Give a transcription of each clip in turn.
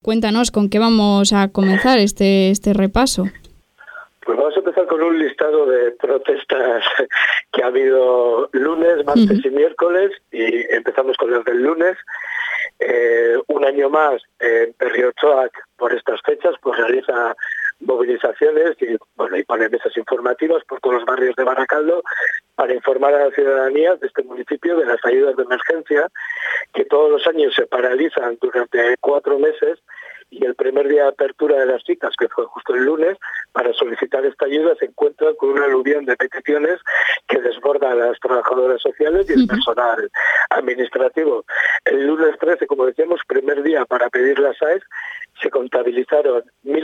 Cuéntanos, ¿con qué vamos a comenzar este repaso? Pues vamos a empezar con un listado de protestas que ha habido lunes, martes y miércoles, y empezamos con las del lunes. Un año más, Berriotxoak, por estas fechas, pues realiza movilizaciones y pone mesas informativas por todos los barrios de Baracaldo para informar a la ciudadanía de este municipio de las ayudas de emergencia, que todos los años se paralizan durante 4 meses, y el primer día de apertura de las citas, que fue justo el lunes, para solicitar esta ayuda se encuentran con una aluvión de peticiones que desborda a las trabajadoras sociales y el personal administrativo. El lunes 13, como decíamos, primer día para pedir las AES, se contabilizaron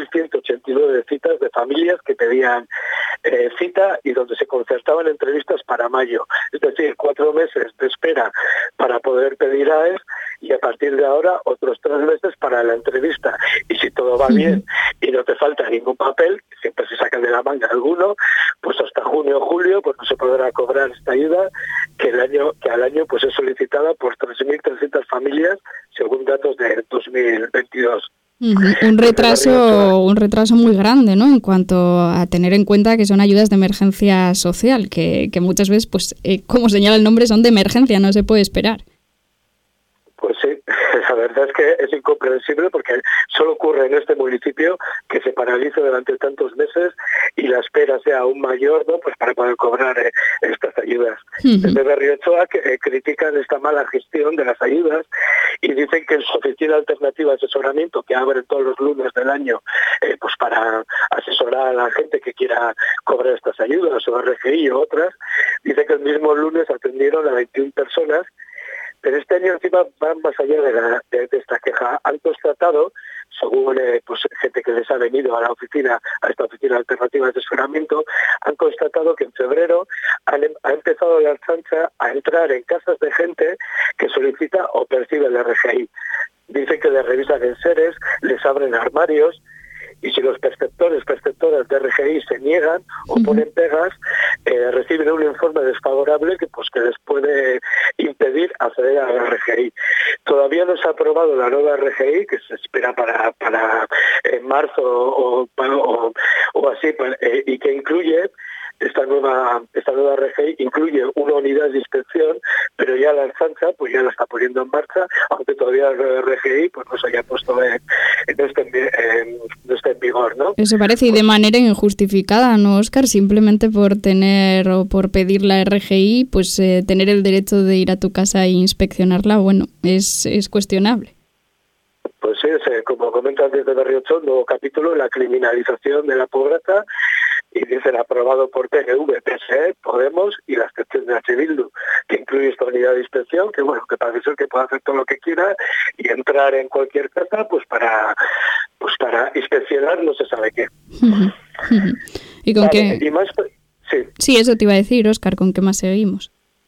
1.189 citas de familias que pedían cita y donde se concertaban entrevistas para mayo. Es decir, 4 meses de espera para poder pedir AES y a partir de ahora otros 3 meses para la entrevista. Y si todo va bien y no te falta ningún papel, siempre se sacan de la manga alguno, pues hasta junio o julio pues no se podrá cobrar esta ayuda que al año pues es solicitada por 3.300 familias según datos de 2022. Un retraso muy grande, ¿no? En cuanto a tener en cuenta que son ayudas de emergencia social, que muchas veces, pues, como señala el nombre, son de emergencia, no se puede esperar. Pues sí, la verdad es que es incomprensible porque solo ocurre en este municipio que se paralice durante tantos meses y la espera sea aún mayor, ¿no? Pues para poder cobrar estas ayudas. Desde Berriotxoak critican esta mala gestión de las ayudas y dicen que en su oficina alternativa de asesoramiento, que abre todos los lunes del año, pues para asesorar a la gente que quiera cobrar estas ayudas, o RGI o otras, dice que el mismo lunes atendieron a 21 personas. Pero este año encima van más allá de esta queja. Han constatado, según pues, gente que les ha venido a esta oficina alternativa de asesoramiento, han constatado que en febrero ha empezado la Ertzaintza a entrar en casas de gente que solicita o percibe el RGI. Dicen que les revisan enseres, les abren armarios, y si los perceptoras de RGI se niegan o ponen pegas, reciben un informe desfavorable que les puede impedir acceder a la RGI. Todavía no se ha aprobado la nueva RGI, que se espera para marzo o así, y que incluye esta nueva RGI, incluye una unidad de inspección, pero ya la Ertzaintza pues ya la está poniendo en marcha, aunque todavía la RGI pues no se haya puesto no esté en vigor, ¿no? Eso parece, y de manera injustificada, ¿no, Óscar? Simplemente por tener o por pedir la RGI, pues tener el derecho de ir a tu casa e inspeccionarla, bueno, es cuestionable. Pues sí, como comentas desde Berriotxoak, nuevo capítulo, la criminalización de la pobreza, y dicen aprobado por PNV, PSE, Podemos y la abstención de H. Bildu, que incluye esta unidad de inspección, que que parece ser que puede hacer todo lo que quiera y entrar en cualquier casa pues para inspeccionar no se sabe qué. ¿Y con qué? Y más, sí, eso te iba a decir, Óscar, ¿con qué más seguimos?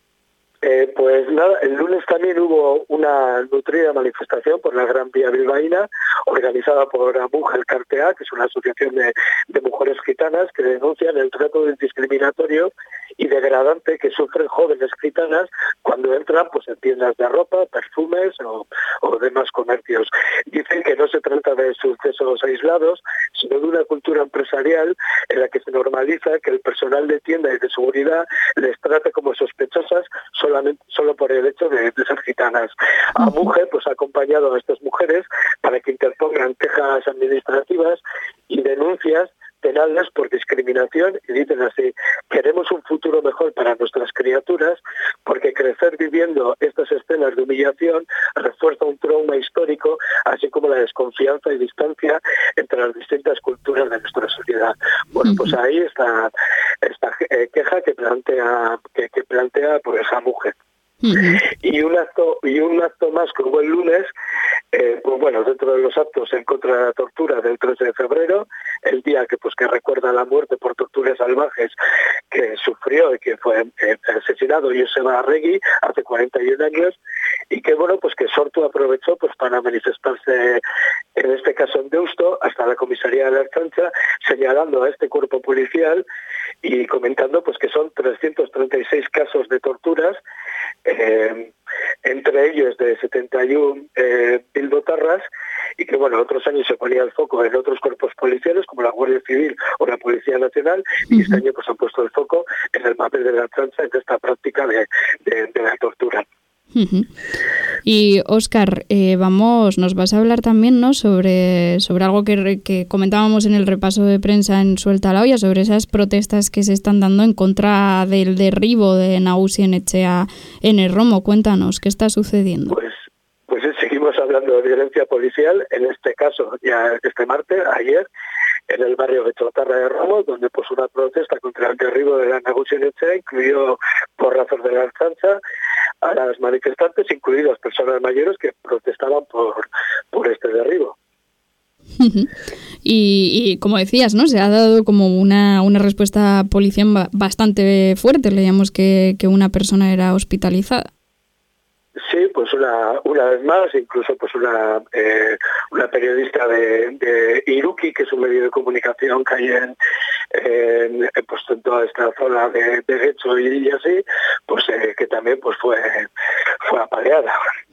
Pues nada, el lunes también hubo una nutrida manifestación por la Gran Vía bilbaína, organizada por Mujer Cartea, que es una asociación de mujeres gitanas que denuncian el trato discriminatorio y degradante que sufren jóvenes gitanas cuando entran pues en tiendas de ropa, perfumes o demás comercios. Dicen que no se trata de sucesos aislados, sino de una cultura empresarial en la que se normaliza que el personal de tienda y de seguridad les trate como sospechosas solo por el hecho de ser gitanas. A Mujer pues ha acompañado a estas mujeres para que interpongan quejas administrativas y denuncias penales por discriminación, y dicen así: queremos un futuro mejor para nuestras criaturas, porque crecer viviendo estas escenas de humillación refuerza un trauma histórico, así como la desconfianza y distancia entre las distintas culturas de nuestra sociedad. Bueno, pues ahí está esta queja que plantea pues esa Mujer. Y un acto más que hubo el lunes, dentro de los actos en contra de la tortura del 13 de febrero, el día que recuerda la muerte por torturas salvajes que sufrió y que fue asesinado Joseba Arregui hace 41 años, y que que Sortu aprovechó para manifestarse, en este caso en Deusto, hasta la comisaría de la Ertzaintza, señalando a este cuerpo policial y comentando que son 336 casos de torturas, entre ellos de 71 bilbotarras, y que bueno, otros años se ponía el foco en otros cuerpos policiales como la Guardia Civil o la Policía Nacional, y este año pues han puesto el foco en el papel de la Ertzaintza en esta práctica de la tortura. Y Óscar, nos vas a hablar también, ¿no?, sobre algo que comentábamos en el repaso de prensa en Suelta la Olla, sobre esas protestas que se están dando en contra del derribo de Nagusi Enetxea en el Romo. Cuéntanos, ¿qué está sucediendo? Pues seguimos hablando de violencia policial, en este caso ya este martes, ayer, en el barrio de Chotarra de Romo, donde pues una protesta contra el derribo de la Nagusi Enetxea incluyó porrazos de la Ertzaintza a las manifestantes, incluidas personas mayores que protestaban por este derribo. Y como decías, ¿no?, se ha dado como una respuesta policial bastante fuerte. Leíamos que una persona era hospitalizada. Sí, pues una vez más, incluso pues una periodista de Iruki, que es un medio de comunicación que hay en toda esta zona de Getxo y así, pues que también pues fue apaleada.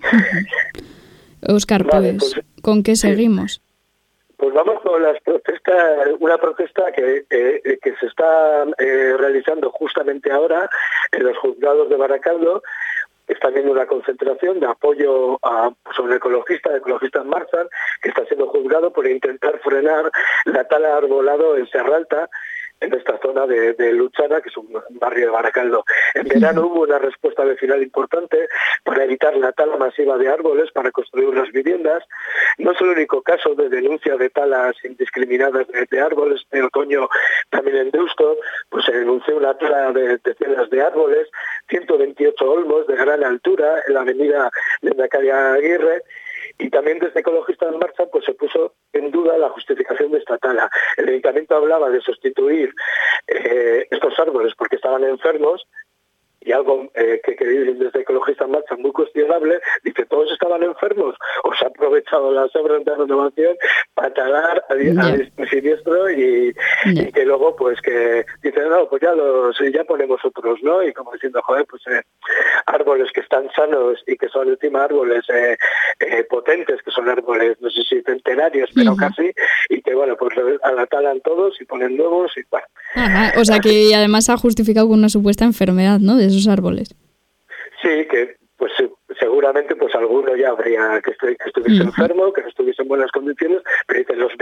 Óscar, pues, ¿con qué seguimos? Pues vamos con las protestas, una protesta que se está realizando justamente ahora en los juzgados de Baracaldo. Está habiendo una concentración de apoyo sobre ecologistas Marzan, que está siendo juzgado por intentar frenar la tala de arbolado en Serralta, en esta zona de Luchana, que es un barrio de Baracaldo. En verano hubo una respuesta vecinal importante para evitar la tala masiva de árboles para construir unas viviendas. No es el único caso de denuncia de talas indiscriminadas de árboles. En otoño, también en Deusto, pues se denunció una tala de decenas de árboles, 128 olmos de gran altura en la avenida Lehendakari Aguirre. Y también desde Ecologistas en Marcha pues se puso en duda la justificación de esta tala. El Ayuntamiento hablaba de sustituir estos árboles porque estaban enfermos, y algo que dicen desde Ecologistas en Marcha muy cuestionable, dice, ¿todos estaban enfermos? ¿O se ha aprovechado las obras de renovación para talar a siniestro y que luego pues que dicen, no, pues ya ponemos otros, ¿no? Y como diciendo, joder, pues árboles que están sanos y que son encima árboles potentes, que son árboles, no sé si centenarios, pero casi, y que bueno, pues la talan todos y ponen nuevos y bueno. Ajá, o sea que además ha justificado con una supuesta enfermedad, ¿no?, de esos árboles. Sí, que pues seguramente pues alguno ya habría que estuviese enfermo, que no estuviese en buenas condiciones, pero dicen los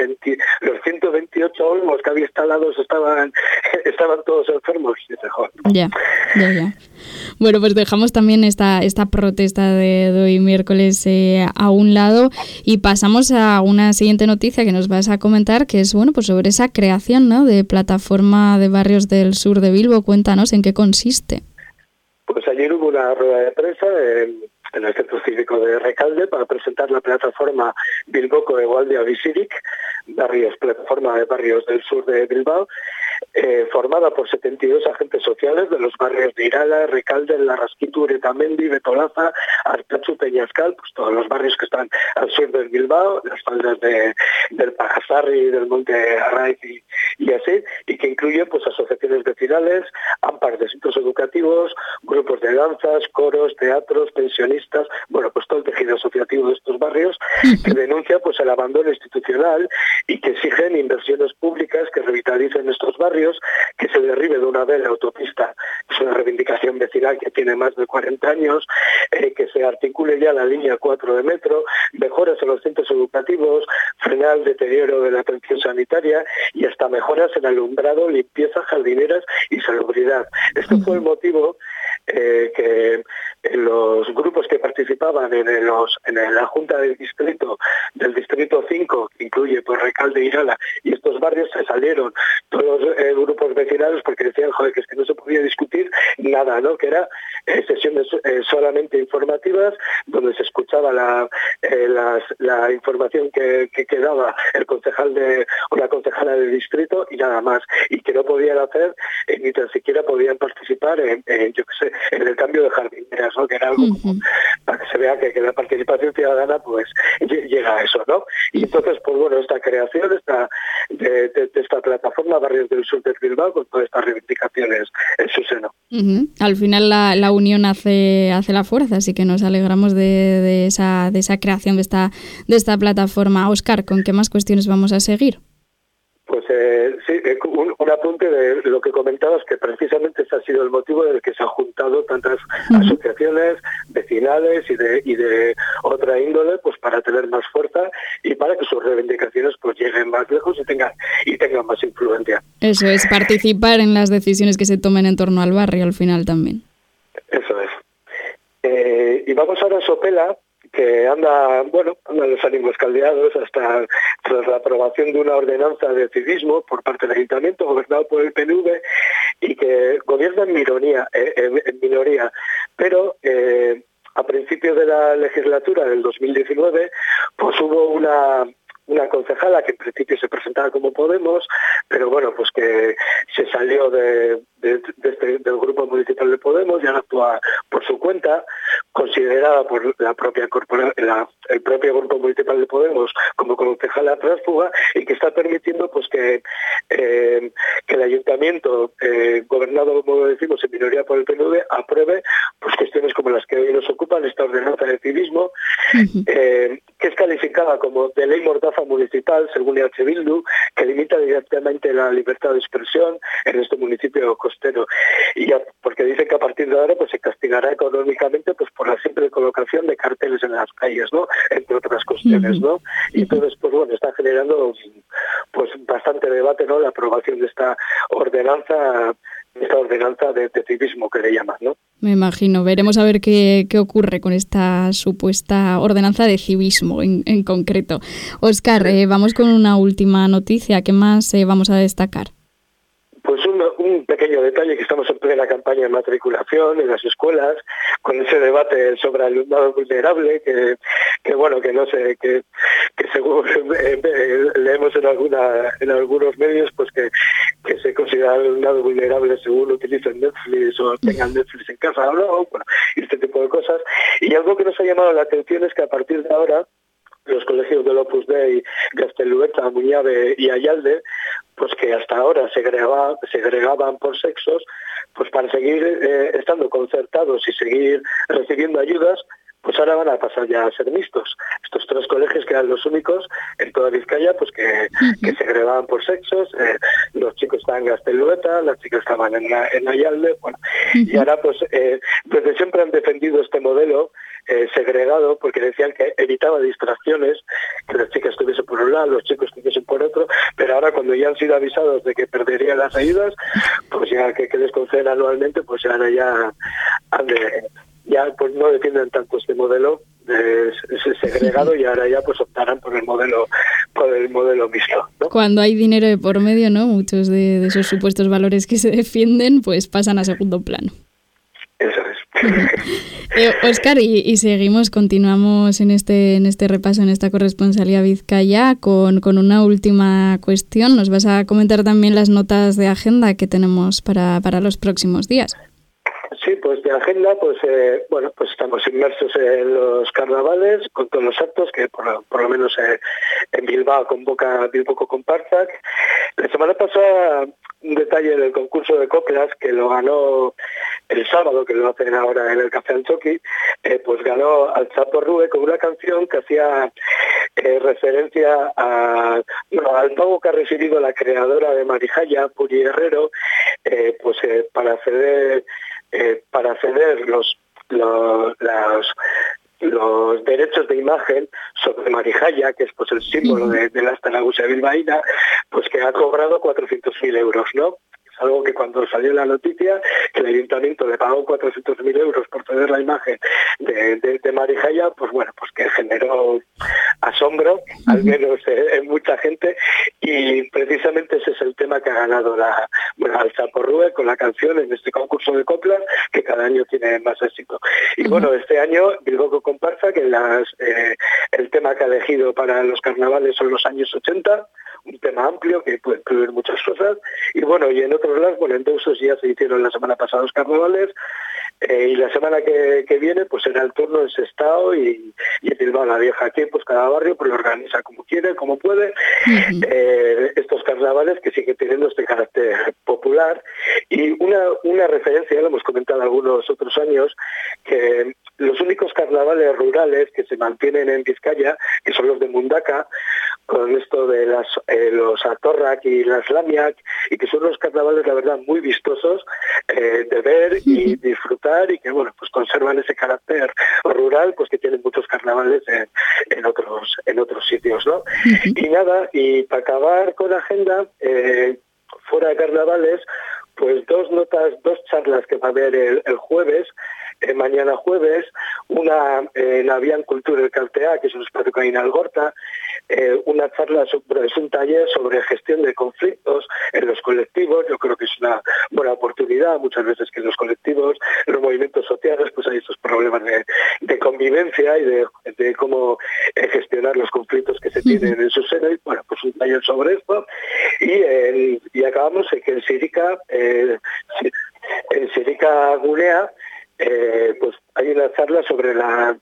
128 olmos que había instalados estaban todos enfermos. Dice, joder. Ya. Bueno, pues dejamos también esta protesta de hoy miércoles a un lado y pasamos a una siguiente noticia que nos vas a comentar, que es pues sobre esa creación, ¿no?, de plataforma de barrios del sur de Bilbo. Cuéntanos en qué consiste. Pues ayer hubo una rueda de prensa en el Centro Cívico de Recalde para presentar la plataforma Bilboko Hegoaldea Bizirik, plataforma de barrios del sur de Bilbao, formada por 72 agentes sociales de los barrios de Irala, Recalde, Larraskitu, Uretamendi, Betolaza, Artatxu, Peñascal, pues todos los barrios que están al sur del Bilbao, las faldas del Pajasarri, del Monte Arraiz y así, y que incluye pues asociaciones vecinales, ampar de centros educativos, grupos de danzas, coros, teatros, pensionistas, bueno, pues todo el tejido asociativo de estos barrios, que denuncia pues el abandono institucional y que exigen inversiones públicas que revitalicen estos barrios, que se derribe de una vez la autopista. Es una reivindicación vecinal que tiene más de 40 años, que se articule ya la línea 4 de metro, mejoras en los centros educativos, frenar el deterioro de la atención sanitaria y hasta mejoras en alumbrado, limpieza, jardineras y salubridad. Este fue el motivo que los grupos que participaban en la Junta del Distrito 5, que incluye pues Recalde, Irala y estos barrios, se salieron todos los grupos vecinales porque decían, joder, que es que no se podía discutir nada, ¿no? Que era sesiones solamente informativas donde se escuchaba la información que daba el concejal o la concejala del distrito y nada más, y que no podían hacer ni tan siquiera podían participar en el cambio de jardineras, ¿no? Que era algo como para que se vea que la participación ciudadana pues llega a eso, ¿no? Y entonces pues bueno, esta creación de esta plataforma Barrios del Sur de Bilbao con todas estas reivindicaciones en su seno. Al final la unión hace la fuerza, así que nos alegramos de esa creación de esta plataforma. Óscar, ¿con qué más cuestiones vamos a seguir? Pues sí, un apunte de lo que comentabas, que precisamente ese ha sido el motivo del que se han juntado tantas asociaciones vecinales y de otra índole, pues para tener más fuerza y para que sus reivindicaciones pues lleguen más lejos y tengan más influencia. Eso es, participar en las decisiones que se tomen en torno al barrio al final también. Eso es. Y vamos ahora a Sopela, que anda los ánimos caldeados tras la aprobación de una ordenanza de civismo por parte del Ayuntamiento, gobernado por el PNV, y que gobierna en minoría. Pero a principios de la legislatura del 2019, pues hubo una concejala que en principio se presentaba como Podemos, pero bueno, pues que se salió del grupo municipal de Podemos y ahora actúa por su cuenta, considerada por la propia el propio grupo municipal de Podemos como concejala tránsfuga, y que está permitiendo pues que el ayuntamiento, gobernado, como decimos, en minoría por el PNV, apruebe pues cuestiones como las que hoy nos ocupan, esta ordenanza de civismo, que es calificada como de ley mordaza municipal, según EH Bildu, que limita directamente la libertad de expresión en este municipio costero. Y ya, porque dicen que a partir de ahora pues se castigará económicamente pues por la simple colocación de carteles en las calles, ¿no? Entre otras cuestiones, ¿no? Y entonces, pues bueno, está generando pues bastante debate, ¿no? La aprobación de esta ordenanza de civismo que le llaman, ¿no? Me imagino. Veremos a ver qué ocurre con esta supuesta ordenanza de civismo en concreto. Óscar, vamos con una última noticia. ¿Qué más vamos a destacar? Pues un pequeño detalle, que estamos en plena campaña de matriculación en las escuelas, con ese debate sobre el alumnado vulnerable, que bueno, que no sé, que según leemos en algunos medios, pues que se considera alumnado vulnerable según utilicen Netflix o tengan Netflix en casa o no, bueno, y este tipo de cosas. Y algo que nos ha llamado la atención es que a partir de ahora los colegios del Opus Dei, Gaztelueta, Muñave y Ayalde, pues que hasta ahora segregaban por sexos, pues para seguir estando concertados y seguir recibiendo ayudas, pues ahora van a pasar ya a ser mixtos. Estos tres colegios que eran los únicos en toda Vizcaya, pues que segregaban por sexos. Los chicos estaban en Gaztelueta, las chicas estaban en Ayalde, bueno. Y ahora pues desde siempre han defendido este modelo segregado, porque decían que evitaba distracciones, que las chicas estuviesen por un lado, los chicos estuviesen por otro, pero ahora cuando ya han sido avisados de que perderían las ayudas, pues ya que les conceden anualmente, pues ahora ya pues no defienden tanto este modelo segregado, y ahora ya pues optarán por el modelo mixto, ¿no? Cuando hay dinero de por medio, ¿no? Muchos de esos supuestos valores que se defienden pues pasan a segundo plano. Eso es. Óscar, y continuamos en este repaso, en esta corresponsalía Vizcaya, con una última cuestión. Nos vas a comentar también las notas de agenda que tenemos para los próximos días. Sí, pues de agenda, pues estamos inmersos en los carnavales, con todos los actos que por lo menos en Bilbao convoca Bilbao Comparsa. La semana pasada, un detalle del concurso de coplas, que lo ganó el sábado, que lo hacen ahora en el Café Anchoqui, pues ganó al Chapo Rube con una canción que hacía referencia al pago que ha recibido la creadora de Marijaya, Puri Herrero, para ceder los derechos de imagen sobre Marijaya, que es pues el símbolo de la Astanagusia bilbaína, pues que ha cobrado 400.000 euros, ¿no? Es algo que cuando salió la noticia, que el ayuntamiento le pagó 400.000 euros por ceder la imagen de Marijaya, pues bueno, pues que generó asombro, al menos en mucha gente, y precisamente ese es el tema que ha ganado al Chapo Rube con la canción en este concurso de coplas, que cada año tiene más éxito. Y bueno, este año Bilbao Comparsa, que el tema que ha elegido para los carnavales son los años 80, un tema amplio que puede incluir muchas cosas, y bueno, y en otros lados, en Deusos ya se hicieron la semana pasada los carnavales, Y la semana que viene pues será el turno en Sestao y en Bilbao la Vieja. Aquí pues cada barrio pues lo organiza como quiere, como puede. Estos carnavales que siguen teniendo este carácter popular. Y una referencia, ya lo hemos comentado algunos otros años, que los únicos carnavales rurales que se mantienen en Vizcaya, que son los de Mundaka, con esto de los Atorrak y las Lamiak, y que son los carnavales, la verdad, muy vistosos de ver y disfrutar, y que, bueno, pues conservan ese carácter rural, pues que tienen muchos carnavales en otros sitios, ¿no? Y nada, y para acabar con la agenda, fuera de carnavales, pues dos charlas que va a haber el jueves, mañana jueves, una en Avian Cultura del Cartea, que es un espacio que hay en Algorta, una charla es un taller sobre gestión de conflictos en los colectivos. Yo creo que es una buena oportunidad, muchas veces que en los colectivos, en los movimientos sociales, pues hay estos problemas de convivencia y de cómo gestionar los conflictos que se tienen en su seno, y bueno, pues un taller sobre esto. Y acabamos en que en Sirica Gunea, pues hay una charla sobre la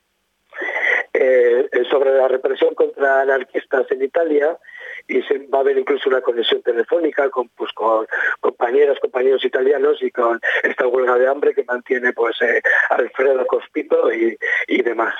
represión contra anarquistas en Italia, y va a haber incluso una conexión telefónica con compañeros italianos, y con esta huelga de hambre que mantiene pues Alfredo Cospito y demás.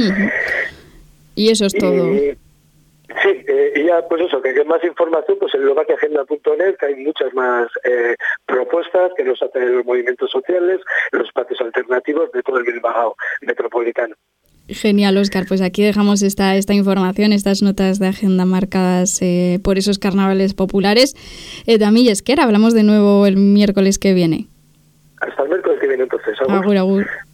Y eso es todo. Sí, y ya pues eso, que más información pues en lovaquiagenda.net, que hay muchas más propuestas que nos hacen los movimientos sociales, los espacios alternativos de todo el Bilbao metropolitano. Genial, Óscar. Pues aquí dejamos esta información, estas notas de agenda marcadas por esos carnavales populares. Tamí y Esquer, hablamos de nuevo el miércoles que viene. Hasta el miércoles que viene entonces. Agur, agur.